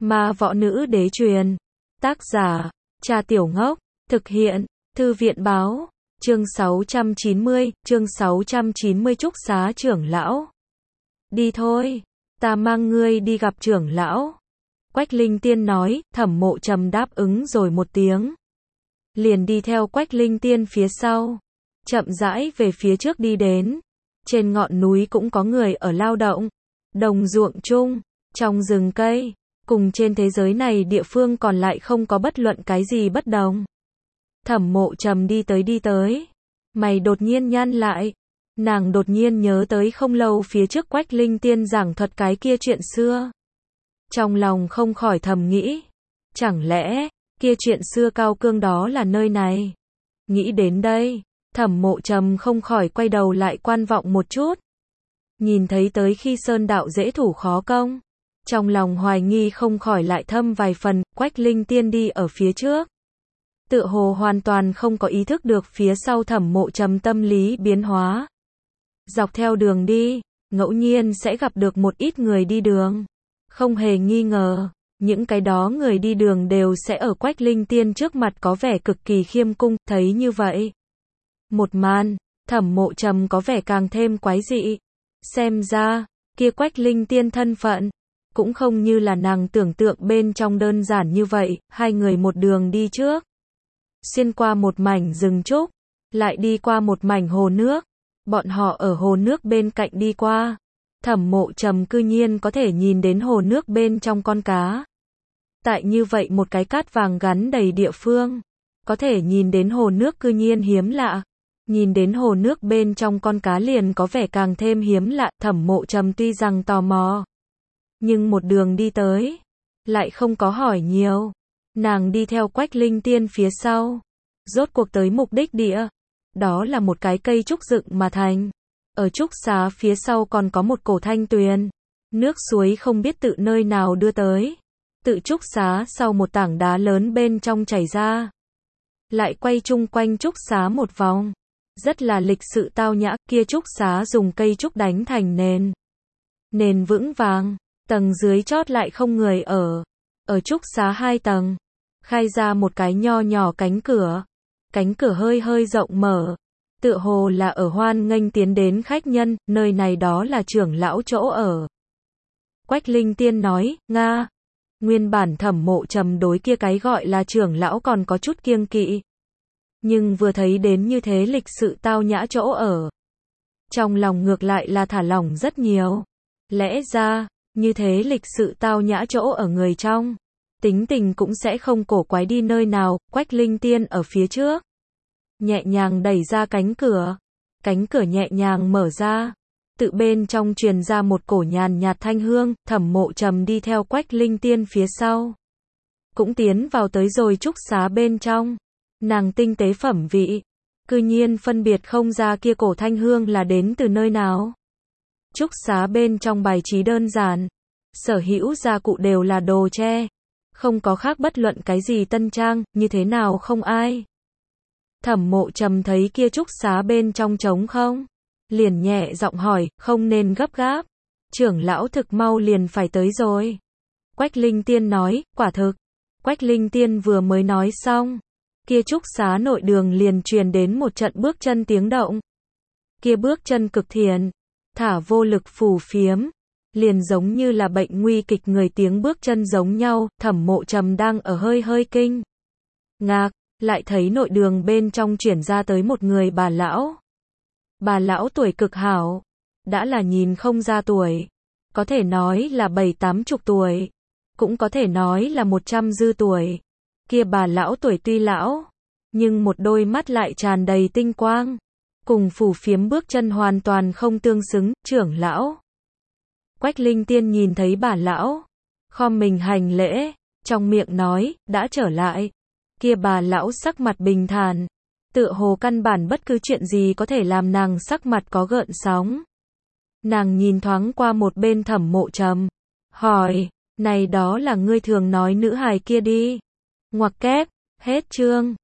Ma võ nữ đế truyền. Tác giả, Cha Tiểu Ngốc. Thực hiện, Thư viện báo. Chương 690 Trúc Xá trưởng lão. Đi thôi, ta mang ngươi đi gặp trưởng lão. Quách Linh Tiên nói, Thẩm Mộ Trầm đáp ứng rồi một tiếng. Liền đi theo Quách Linh Tiên phía sau. Chậm rãi về phía trước đi đến. Trên ngọn núi cũng có người ở lao động. Đồng ruộng chung, trong rừng cây, cùng trên thế giới này địa phương còn lại không có bất luận cái gì bất đồng. Thẩm Mộ Trầm đi tới. Mày đột nhiên nhăn lại. Nàng đột nhiên nhớ tới không lâu phía trước Quách Linh Tiên giảng thuật cái kia chuyện xưa. Trong lòng không khỏi thầm nghĩ. Chẳng lẽ, kia chuyện xưa cao cương đó là nơi này? Nghĩ đến đây, Thẩm Mộ Trầm không khỏi quay đầu lại quan vọng một chút. Nhìn thấy tới khi sơn đạo dễ thủ khó công. Trong lòng hoài nghi không khỏi lại thâm vài phần, Quách Linh Tiên đi ở phía trước. Tựa hồ hoàn toàn không có ý thức được phía sau Thẩm Mộ Trầm tâm lý biến hóa. Dọc theo đường đi, ngẫu nhiên sẽ gặp được một ít người đi đường. Không hề nghi ngờ, những cái đó người đi đường đều sẽ ở Quách Linh Tiên trước mặt có vẻ cực kỳ khiêm cung, thấy như vậy. Một màn, Thẩm Mộ Trầm có vẻ càng thêm quái dị. Xem ra, kia Quách Linh Tiên thân phận, cũng không như là nàng tưởng tượng bên trong đơn giản như vậy, hai người một đường đi trước. Xuyên qua một mảnh rừng trúc, lại đi qua một mảnh hồ nước. Bọn họ ở hồ nước bên cạnh đi qua. Thẩm Mộ Trầm cư nhiên có thể nhìn đến hồ nước bên trong con cá. Tại như vậy một cái cát vàng gắn đầy địa phương, có thể nhìn đến hồ nước cư nhiên hiếm lạ. Nhìn đến hồ nước bên trong con cá liền có vẻ càng thêm hiếm lạ. Thẩm Mộ Trầm tuy rằng tò mò, nhưng một đường đi tới, lại không có hỏi nhiều. Nàng đi theo Quách Linh Tiên phía sau. Rốt cuộc tới mục đích địa. Đó là một cái cây trúc dựng mà thành. Ở trúc xá phía sau còn có một cổ thanh tuyền. Nước suối không biết tự nơi nào đưa tới. Tự trúc xá sau một tảng đá lớn bên trong chảy ra. Lại quay chung quanh trúc xá một vòng. Rất là lịch sự tao nhã. Kia trúc xá dùng cây trúc đánh thành nền. Nền vững vàng. Tầng dưới chót lại không người ở. Ở trúc xá 2 tầng. Khai ra một cái nho nhỏ cánh cửa. Cánh cửa hơi hơi rộng mở. Tựa hồ là ở hoan nghênh tiến đến khách nhân, nơi này đó là trưởng lão chỗ ở. Quách Linh Tiên nói, Nga. Nguyên bản Thẩm Mộ Trầm đối kia cái gọi là trưởng lão còn có chút kiêng kỵ. Nhưng vừa thấy đến như thế lịch sự tao nhã chỗ ở. Trong lòng ngược lại là thả lỏng rất nhiều. Lẽ ra, như thế lịch sự tao nhã chỗ ở người trong. Tính tình cũng sẽ không cổ quái đi nơi nào. Quách Linh Tiên ở phía trước. Nhẹ nhàng đẩy ra cánh cửa. Cánh cửa nhẹ nhàng mở ra. Tự bên trong truyền ra một cổ nhàn nhạt thanh hương. Thẩm Mộ Trầm đi theo Quách Linh Tiên phía sau. Cũng tiến vào tới rồi trúc xá bên trong. Nàng tinh tế phẩm vị. Cư nhiên phân biệt không ra kia cổ thanh hương là đến từ nơi nào. Trúc xá bên trong bài trí đơn giản. Sở hữu gia cụ đều là đồ tre. Không có khác bất luận cái gì tân trang, như thế nào không ai. Thẩm Mộ Trầm thấy kia trúc xá bên trong trống không? Liền nhẹ giọng hỏi, không nên gấp gáp. Trưởng lão thực mau liền phải tới rồi. Quách Linh Tiên nói, quả thực. Quách Linh Tiên vừa mới nói xong. Kia trúc xá nội đường liền truyền đến một trận bước chân tiếng động. Kia bước chân cực thiện. Thả vô lực phù phiếm. Liền giống như là bệnh nguy kịch người tiếng bước chân giống nhau. Thẩm Mộ Trầm đang ở hơi kinh ngạc. Lại thấy nội đường bên trong chuyển ra tới một người bà lão. Bà lão tuổi cực hảo. Đã là nhìn không ra tuổi. Có thể nói là 70-80 tuổi. Cũng có thể nói là 100 dư tuổi. Kia bà lão tuổi tuy lão. Nhưng một đôi mắt lại tràn đầy tinh quang. Cùng phù phiếm bước chân hoàn toàn không tương xứng. Trưởng lão. Quách Linh Tiên nhìn thấy bà lão. Khom mình hành lễ. Trong miệng nói, đã trở lại. Kia bà lão sắc mặt bình thản. Tựa hồ căn bản bất cứ chuyện gì có thể làm nàng sắc mặt có gợn sóng. Nàng nhìn thoáng qua một bên Thẩm Mộ Trầm. Hỏi, này đó là ngươi thường nói nữ hài kia đi. Ngoặc kép, hết chương.